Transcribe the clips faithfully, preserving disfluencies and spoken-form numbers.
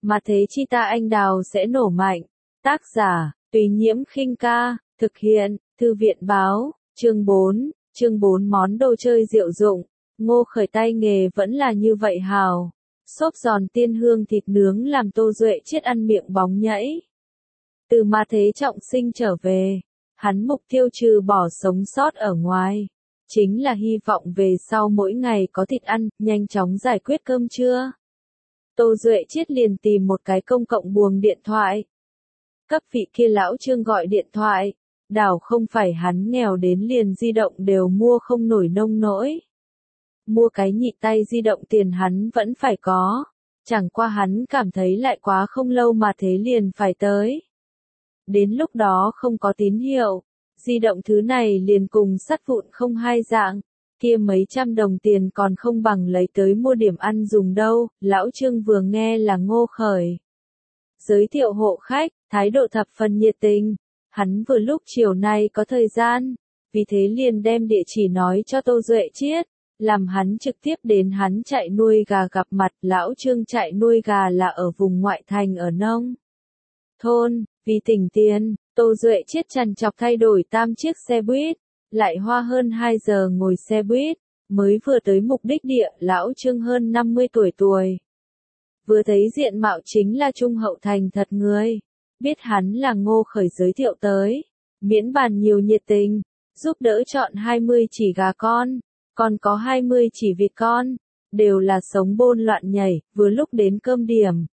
mà thế chi ta anh đào sẽ nổ mạnh. Tác giả, Tùy Nhiễm Khinh Ca, thực hiện, Thư viện Báo, chương bốn, chương bốn món đồ chơi diệu dụng. Ngô Khởi tay nghề vẫn là như vậy hào. Xốp giòn tiên hương thịt nướng làm Tô Duệ Chiết ăn miệng bóng nhảy. Từ ma thế trọng sinh trở về, hắn mục tiêu trừ bỏ sống sót ở ngoài, chính là hy vọng về sau mỗi ngày có thịt ăn, nhanh chóng giải quyết cơm trưa. Tô Duệ Chiết liền tìm một cái công cộng buồng điện thoại. Cấp vị kia lão Trương gọi điện thoại, đảo không phải hắn nghèo đến liền di động đều mua không nổi nông nỗi. Mua cái nhị tay di động tiền hắn vẫn phải có, chẳng qua hắn cảm thấy lại quá không lâu mà thế liền phải tới. Đến lúc đó không có tín hiệu, di động thứ này liền cùng sắt vụn không hai dạng, kia mấy trăm đồng tiền còn không bằng lấy tới mua điểm ăn dùng đâu. Lão Trương vừa nghe là Ngô Khởi giới thiệu hộ khách, thái độ thập phần nhiệt tình, hắn vừa lúc chiều nay có thời gian, vì thế liền đem địa chỉ nói cho Tô Duệ Chiết, làm hắn trực tiếp đến hắn trại nuôi gà gặp mặt. Lão Trương trại nuôi gà là ở vùng ngoại thành ở nông thôn, vì tỉnh tiền, Tô Duệ Chiết trằn trọc thay đổi tam chiếc xe buýt, lại hoa hơn hai giờ ngồi xe buýt, mới vừa tới mục đích địa. Lão Trương hơn năm mươi tuổi tuổi. Vừa thấy diện mạo chính là trung hậu thành thật người, biết hắn là Ngô Khởi giới thiệu tới, miễn bàn nhiều nhiệt tình, giúp đỡ chọn hai mươi chỉ gà con, còn có hai mươi chỉ vịt con, đều là sống bôn loạn nhảy, vừa lúc đến cơm điểm.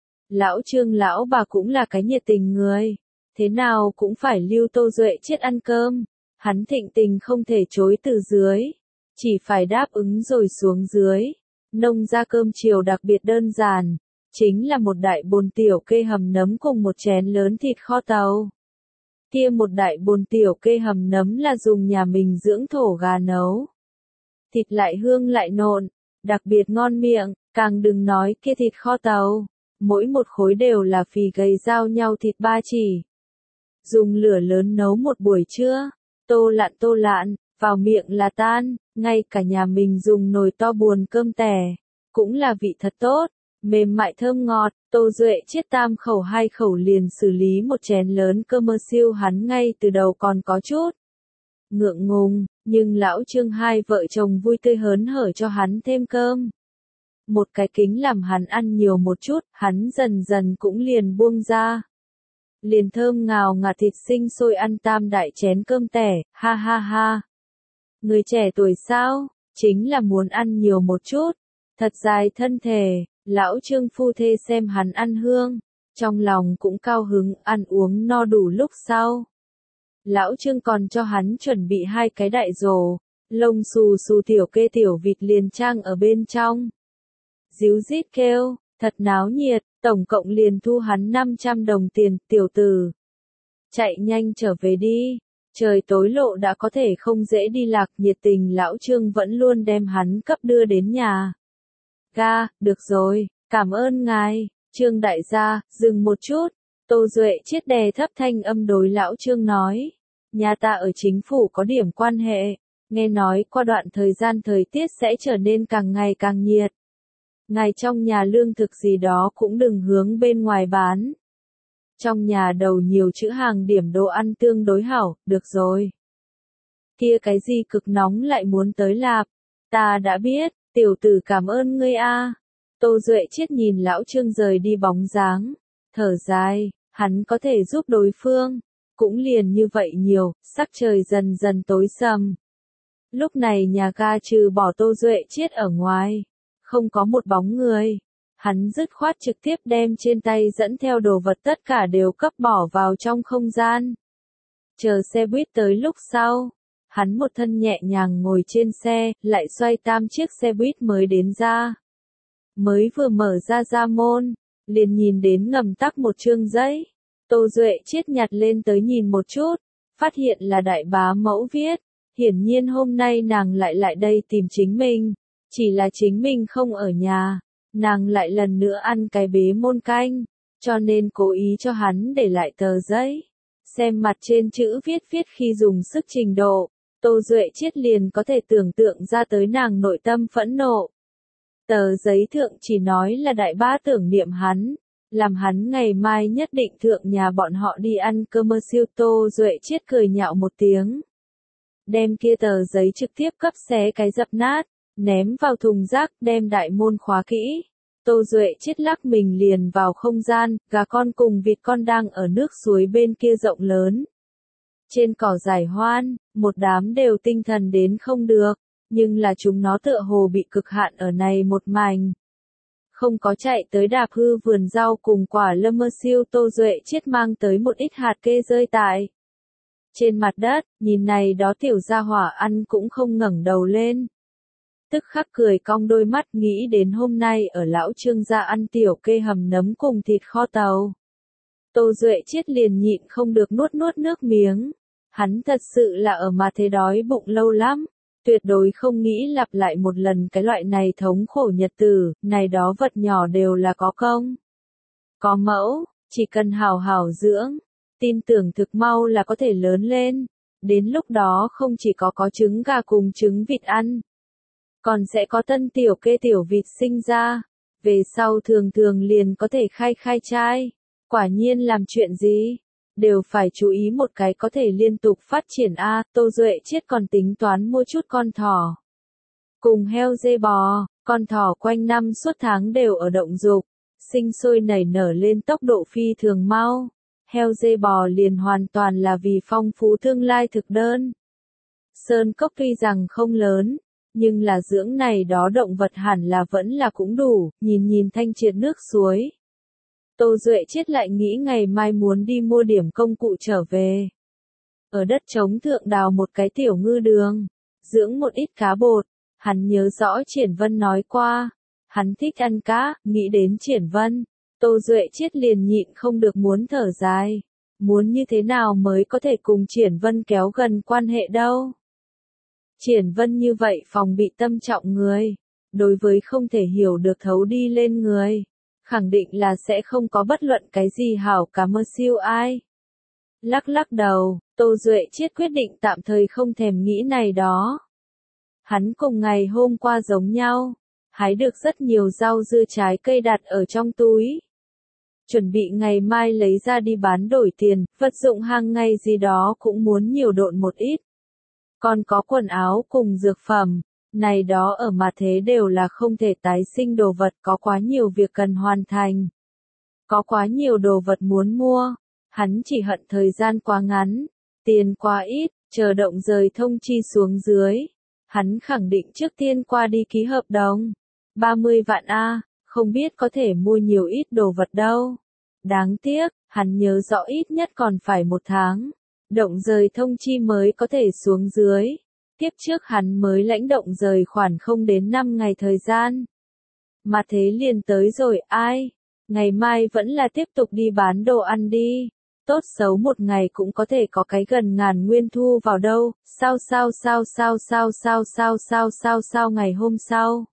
Lão Trương lão bà cũng là cái nhiệt tình người, thế nào cũng phải lưu Tô Duệ Chiết ăn cơm, hắn thịnh tình không thể chối từ dưới, chỉ phải đáp ứng rồi xuống dưới. Nông ra cơm chiều đặc biệt đơn giản, chính là một đại bồn tiểu kê hầm nấm cùng một chén lớn thịt kho tàu. Kia một đại bồn tiểu kê hầm nấm là dùng nhà mình dưỡng thổ gà nấu. Thịt lại hương lại nộn, đặc biệt ngon miệng, càng đừng nói kia thịt kho tàu, mỗi một khối đều là phì gầy giao nhau thịt ba chỉ. Dùng lửa lớn nấu một buổi trưa, tô lạn tô lạn, vào miệng là tan, ngay cả nhà mình dùng nồi to buồn cơm tẻ, cũng là vị thật tốt, mềm mại thơm ngọt. Tô Duệ Chiết tam khẩu hai khẩu liền xử lý một chén lớn cơm mơ siêu, hắn ngay từ đầu còn có chút ngượng ngùng, nhưng lão Trương hai vợ chồng vui tươi hớn hở cho hắn thêm cơm. Một cái kính làm hắn ăn nhiều một chút, hắn dần dần cũng liền buông ra. Liền thơm ngào ngạt thịt sinh sôi ăn tam đại chén cơm tẻ, ha ha ha. Người trẻ tuổi sao, chính là muốn ăn nhiều một chút, thật dài thân thể. Lão Trương phu thê xem hắn ăn hương, trong lòng cũng cao hứng. Ăn uống no đủ lúc sau, Lão Trương còn cho hắn chuẩn bị hai cái đại rổ, lông xù xù tiểu kê tiểu vịt liền trang ở bên trong. Díu rít kêu, thật náo nhiệt, tổng cộng liền thu hắn năm trăm đồng tiền. Tiểu tử, chạy nhanh trở về đi, trời tối lộ đã có thể không dễ đi lạc. Nhiệt tình Lão Trương vẫn luôn đem hắn cấp đưa đến nhà ga. Được rồi, cảm ơn ngài, Trương đại gia. Dừng một chút, Tô Duệ Chiết đè thấp thanh âm đối Lão Trương nói, nhà ta ở chính phủ có điểm quan hệ, nghe nói qua đoạn thời gian thời tiết sẽ trở nên càng ngày càng nhiệt. Ngài trong nhà lương thực gì đó cũng đừng hướng bên ngoài bán. Trong nhà đầu nhiều chữ hàng điểm đồ ăn tương đối hảo. Được rồi. Kia cái gì cực nóng lại muốn tới lạp, ta đã biết. Tiểu tử cảm ơn ngươi a. Tô Duệ Chiết nhìn Lão Trương rời đi bóng dáng, thở dài, hắn có thể giúp đối phương, cũng liền như vậy nhiều. Sắc trời dần dần tối sầm. Lúc này nhà ga trừ bỏ Tô Duệ Chiết ở ngoài, không có một bóng người. Hắn dứt khoát trực tiếp đem trên tay dẫn theo đồ vật tất cả đều cấp bỏ vào trong không gian. Chờ xe buýt tới lúc sau, hắn một thân nhẹ nhàng ngồi trên xe, lại xoay tam chiếc xe buýt mới đến ra. Mới vừa mở ra ra môn, liền nhìn đến ngầm tắc một chương giấy. Tô Duệ Chiết nhặt lên tới nhìn một chút, phát hiện là đại bá mẫu viết. Hiển nhiên hôm nay nàng lại lại đây tìm chính mình, chỉ là chính mình không ở nhà, nàng lại lần nữa ăn cái bế môn canh, cho nên cố ý cho hắn để lại tờ giấy. Xem mặt trên chữ viết viết khi dùng sức trình độ, Tô Duệ Chiết liền có thể tưởng tượng ra tới nàng nội tâm phẫn nộ. Tờ giấy thượng chỉ nói là đại bá tưởng niệm hắn, làm hắn ngày mai nhất định thượng nhà bọn họ đi ăn cơm mơ siêu. Tô Duệ Chiết cười nhạo một tiếng. Đem kia tờ giấy trực tiếp cấp xé cái dập nát, ném vào thùng rác, đem đại môn khóa kỹ. Tô Duệ Chiết lắc mình liền vào không gian, gà con cùng vịt con đang ở nước suối bên kia rộng lớn. Trên cỏ giải hoan, một đám đều tinh thần đến không được, nhưng là chúng nó tựa hồ bị cực hạn ở này một mảnh. Không có chạy tới đạp hư vườn rau cùng quả lâm mơ siêu. Tô Duệ Chiết mang tới một ít hạt kê rơi tại trên mặt đất, nhìn này đó tiểu gia hỏa ăn cũng không ngẩng đầu lên. Tức khắc cười cong đôi mắt nghĩ đến hôm nay ở lão Trương gia ăn tiểu kê hầm nấm cùng thịt kho tàu. Tô Duệ Chiết liền nhịn không được nuốt nuốt nước miếng. Hắn thật sự là ở mà thế đói bụng lâu lắm. Tuyệt đối không nghĩ lặp lại một lần cái loại này thống khổ nhật tử, này đó vật nhỏ đều là có công. Có mẫu, chỉ cần hào hào dưỡng, tin tưởng thực mau là có thể lớn lên. Đến lúc đó không chỉ có có trứng gà cùng trứng vịt ăn, còn sẽ có tân tiểu kê tiểu vịt sinh ra. Về sau thường thường liền có thể khai khai trai. Quả nhiên làm chuyện gì đều phải chú ý một cái có thể liên tục phát triển a. Tô Duệ Chiết còn tính toán mua chút con thỏ cùng heo dê bò. Con thỏ quanh năm suốt tháng đều ở động dục, sinh sôi nảy nở lên tốc độ phi thường mau. Heo dê bò liền hoàn toàn là vì phong phú tương lai thực đơn. Sơn cốc tuy rằng không lớn, nhưng là dưỡng này đó động vật hẳn là vẫn là cũng đủ. Nhìn nhìn thanh triệt nước suối, Tô Duệ Chiết lại nghĩ ngày mai muốn đi mua điểm công cụ trở về. Ở đất trống thượng đào một cái tiểu ngư đường, dưỡng một ít cá bột. Hắn nhớ rõ Triển Vân nói qua, hắn thích ăn cá. Nghĩ đến Triển Vân, Tô Duệ Chiết liền nhịn không được muốn thở dài. Muốn như thế nào mới có thể cùng Triển Vân kéo gần quan hệ đâu. Triển Vân như vậy phòng bị tâm trọng người, đối với không thể hiểu được thấu đi lên người, khẳng định là sẽ không có bất luận cái gì hảo cá mơ siêu ai. Lắc lắc đầu, Tô Duệ Chiết quyết định tạm thời không thèm nghĩ này đó. Hắn cùng ngày hôm qua giống nhau, hái được rất nhiều rau dưa trái cây đặt ở trong túi. Chuẩn bị ngày mai lấy ra đi bán đổi tiền, vật dụng hàng ngày gì đó cũng muốn nhiều độn một ít. Còn có quần áo cùng dược phẩm, này đó ở mà thế đều là không thể tái sinh đồ vật, có quá nhiều việc cần hoàn thành. Có quá nhiều đồ vật muốn mua, hắn chỉ hận thời gian quá ngắn, tiền quá ít, chờ động rời thông chi xuống dưới. Hắn khẳng định trước tiên qua đi ký hợp đồng. ba mươi vạn a, không biết có thể mua nhiều ít đồ vật đâu. Đáng tiếc, hắn nhớ rõ ít nhất còn phải một tháng. Động rời thông chi mới có thể xuống dưới. Tiếp trước hắn mới lãnh động rời khoản không đến năm ngày thời gian. Mà thế liền tới rồi ai? Ngày mai vẫn là tiếp tục đi bán đồ ăn đi. Tốt xấu một ngày cũng có thể có cái gần ngàn nguyên thu vào đâu. Sao sao sao sao sao sao sao sao sao sao ngày hôm sau.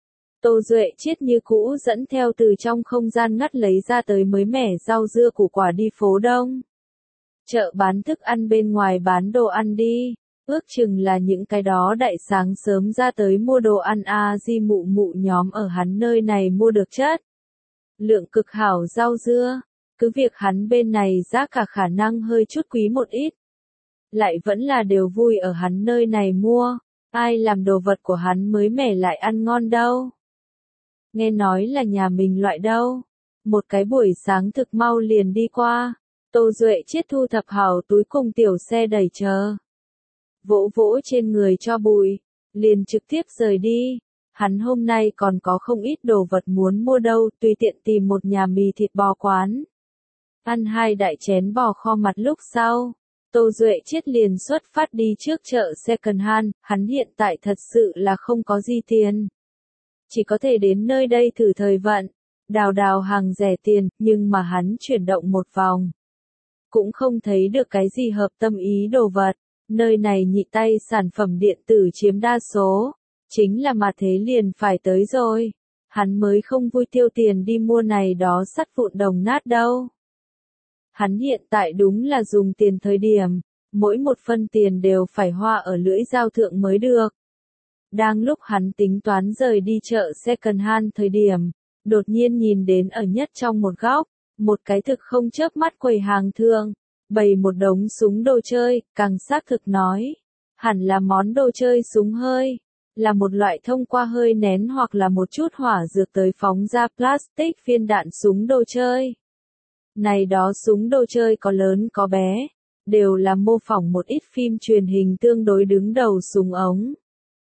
Tô Duệ Chiết như cũ dẫn theo từ trong không gian ngắt lấy ra tới mới mẻ rau dưa củ quả đi phố đông. Chợ bán thức ăn bên ngoài bán đồ ăn đi. Ước chừng là những cái đó đại sáng sớm ra tới mua đồ ăn a di mụ mụ nhóm ở hắn nơi này mua được chất lượng cực hảo rau dưa. Cứ việc hắn bên này giá cả khả năng hơi chút quý một ít, lại vẫn là đều vui ở hắn nơi này mua. Ai làm đồ vật của hắn mới mẻ lại ăn ngon đâu. Nghe nói là nhà mình loại đâu. Một cái buổi sáng thực mau liền đi qua. Tô Duệ Chiết thu thập hảo túi cùng tiểu xe đẩy chờ. Vỗ vỗ trên người cho bụi, liền trực tiếp rời đi. Hắn hôm nay còn có không ít đồ vật muốn mua đâu, tùy tiện tìm một nhà mì thịt bò quán. Ăn hai đại chén bò kho mặt lúc sau, Tô Duệ Chiết liền xuất phát đi trước chợ second hand. Hắn hiện tại thật sự là không có gì tiền, chỉ có thể đến nơi đây thử thời vận, đào đào hàng rẻ tiền. Nhưng mà hắn chuyển động một vòng, cũng không thấy được cái gì hợp tâm ý đồ vật. Nơi này nhị tay sản phẩm điện tử chiếm đa số, chính là mà thế liền phải tới rồi. Hắn mới không vui tiêu tiền đi mua này đó sắt vụn đồng nát đâu. Hắn hiện tại đúng là dùng tiền thời điểm, mỗi một phân tiền đều phải hoa ở lưỡi dao thượng mới được. Đang lúc hắn tính toán rời đi chợ second hand thời điểm, đột nhiên nhìn đến ở nhất trong một góc, Một cái thực không chớp mắt quầy hàng thương, bày một đống súng đồ chơi, càng xác thực nói. Hẳn là món đồ chơi súng hơi, là một loại thông qua hơi nén hoặc là một chút hỏa dược tới phóng ra plastic viên đạn súng đồ chơi. Này đó súng đồ chơi có lớn có bé, đều là mô phỏng một ít phim truyền hình tương đối đứng đầu súng ống.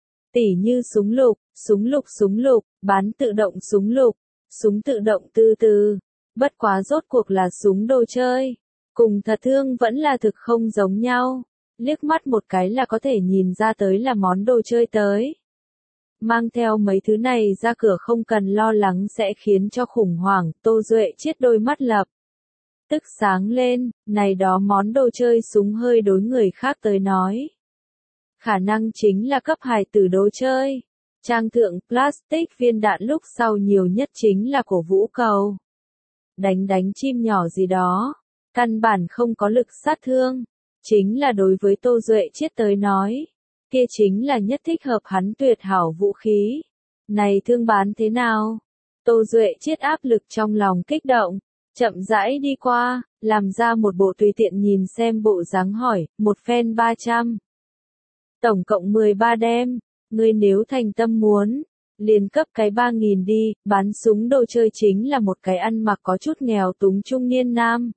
Tỉ như súng lục, súng lục súng lục, bán tự động súng lục, súng tự động từ từ. Bất quá rốt cuộc là súng đồ chơi, cùng thật thương vẫn là thực không giống nhau. Liếc mắt một cái là có thể nhìn ra tới là món đồ chơi tới. Mang theo mấy thứ này ra cửa không cần lo lắng sẽ khiến cho khủng hoảng, Tô Duệ chiết đôi mắt lập. Tức sáng lên, này đó món đồ chơi súng hơi đối người khác tới nói. Khả năng chính là cấp hài tử đồ chơi. Trang thượng plastic viên đạn lúc sau nhiều nhất chính là cổ vũ cầu. Đánh đánh chim nhỏ gì đó, căn bản không có lực sát thương. Chính là đối với Tô Duệ chiết tới nói, kia chính là nhất thích hợp hắn tuyệt hảo vũ khí. Này thương bán thế nào? Tô Duệ chiết áp lực trong lòng kích động, chậm rãi đi qua, làm ra một bộ tùy tiện nhìn xem bộ dáng hỏi, một phen ba trăm. Tổng cộng mười ba đem, ngươi nếu thành tâm muốn, liền cấp cái ba nghìn đi, bán súng đồ chơi chính là một cái ăn mặc có chút nghèo túng trung niên nam.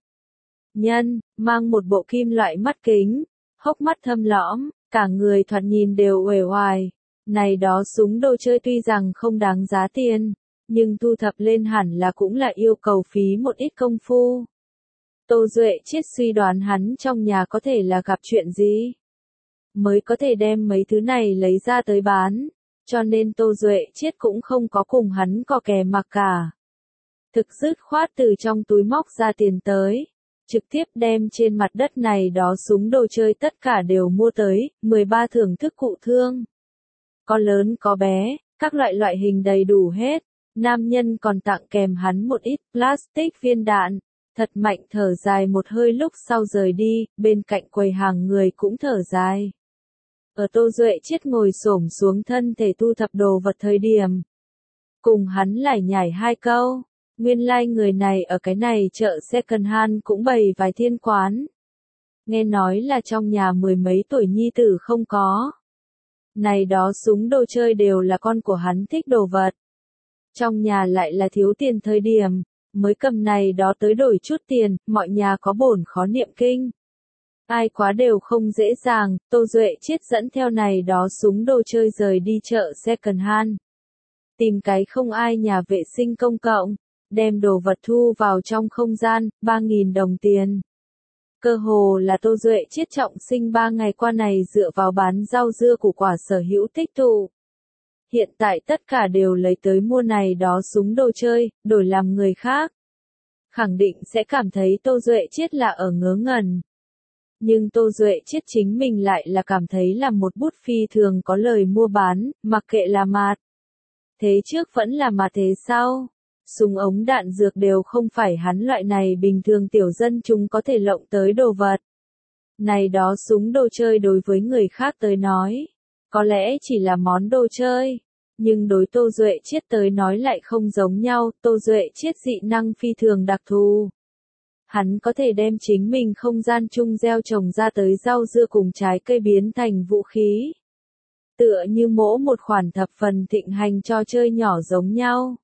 Nhân, mang một bộ kim loại mắt kính, hốc mắt thâm lõm, cả người thoạt nhìn đều uể oải. Này đó súng đồ chơi tuy rằng không đáng giá tiền, nhưng thu thập lên hẳn là cũng là yêu cầu phí một ít công phu. Tô Duệ chiết suy đoán hắn trong nhà có thể là gặp chuyện gì, mới có thể đem mấy thứ này lấy ra tới bán, cho nên Tô Duệ chiết cũng không có cùng hắn có kè mặc cả. Thực dứt khoát từ trong túi móc ra tiền tới, trực tiếp đem trên mặt đất này đó súng đồ chơi tất cả đều mua tới, mười ba thưởng thức cụ thương. Có lớn có bé, các loại loại hình đầy đủ hết, nam nhân còn tặng kèm hắn một ít plastic viên đạn, thật mạnh thở dài một hơi lúc sau rời đi, bên cạnh quầy hàng người cũng thở dài. Ở Tô Duệ chiết ngồi xổm xuống thân thể thu thập đồ vật thời điểm. Cùng hắn lải nhải hai câu. Nguyên lai like người này ở cái này chợ second hand cũng bày vài thiên quán. Nghe nói là trong nhà mười mấy tuổi nhi tử không có. Này đó súng đồ chơi đều là con của hắn thích đồ vật. Trong nhà lại là thiếu tiền thời điểm, mới cầm này đó tới đổi chút tiền, mọi nhà có bổn khó niệm kinh. Ai quá đều không dễ dàng, Tô Duệ chiết dẫn theo này đó súng đồ chơi rời đi chợ second hand. Tìm cái không ai nhà vệ sinh công cộng, đem đồ vật thu vào trong không gian, ba nghìn đồng tiền. Cơ hồ là Tô Duệ chiết trọng sinh ba ngày qua này dựa vào bán rau dưa củ quả sở hữu tích tụ. Hiện tại tất cả đều lấy tới mua này đó súng đồ chơi, đổi làm người khác. Khẳng định sẽ cảm thấy Tô Duệ chiết là ở ngớ ngẩn. Nhưng Tô Duệ chiết chính mình lại là cảm thấy là một bút phi thường có lời mua bán, mặc kệ là mạt. Thế trước vẫn là mà thế sau. Súng ống đạn dược đều không phải hắn loại này bình thường tiểu dân chúng có thể lộng tới đồ vật. Này đó súng đồ chơi đối với người khác tới nói, có lẽ chỉ là món đồ chơi, nhưng đối Tô Duệ chiết tới nói lại không giống nhau, Tô Duệ chiết dị năng phi thường đặc thù. Hắn có thể đem chính mình không gian chung gieo trồng ra tới rau dưa cùng trái cây biến thành vũ khí. Tựa như mỗ một khoản thập phần thịnh hành trò chơi nhỏ giống nhau.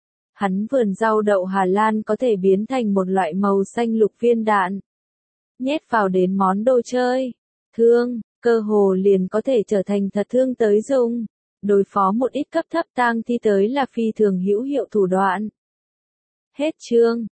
Hắn vườn rau đậu Hà Lan có thể biến thành một loại màu xanh lục viên đạn. Nhét vào đến món đồ chơi. Thương, cơ hồ liền có thể trở thành thật thương tới dùng. Đối phó một ít cấp thấp tang thi tới là phi thường hữu hiệu thủ đoạn. Hết chương.